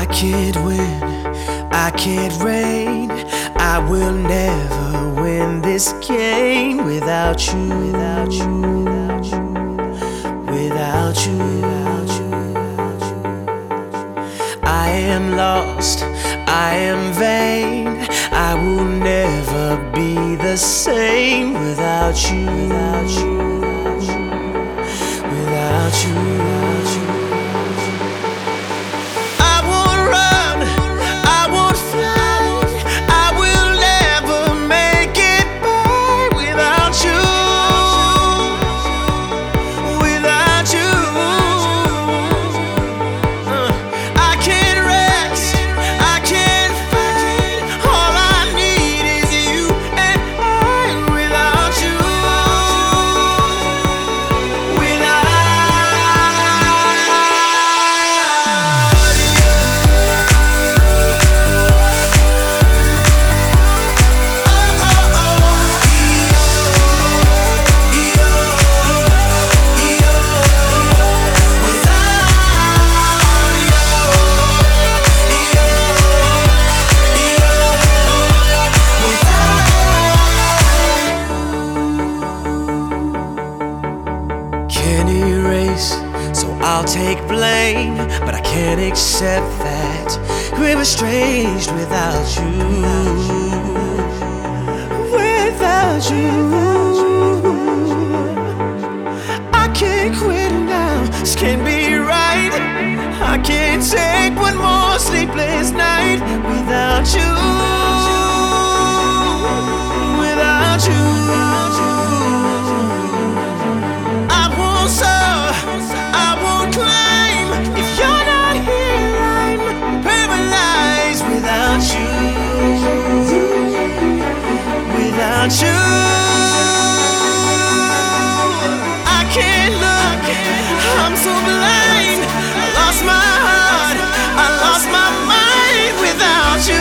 can't win, I can't reign. I will never win this game without you, without you, without you, without you, without you. I am lost, I am vain. I will never be the same without you, without you, without you, without you, without you. So I'll take blame, but I can't accept that we're estranged without you, without you. I can't quit now, this can't be right. I can't take one more sleepless night without you, without you. Without you, I can't look, I'm so blind. I lost my heart, I lost my mind without you.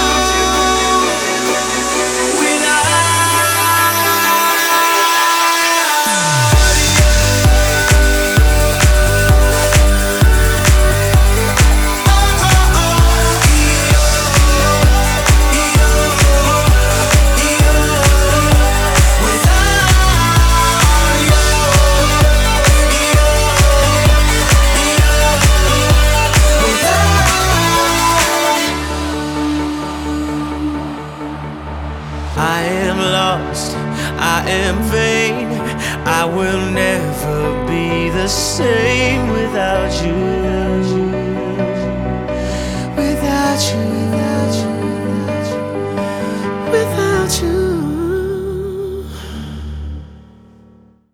I am lost, I am vain. I will never be the same without you, without you.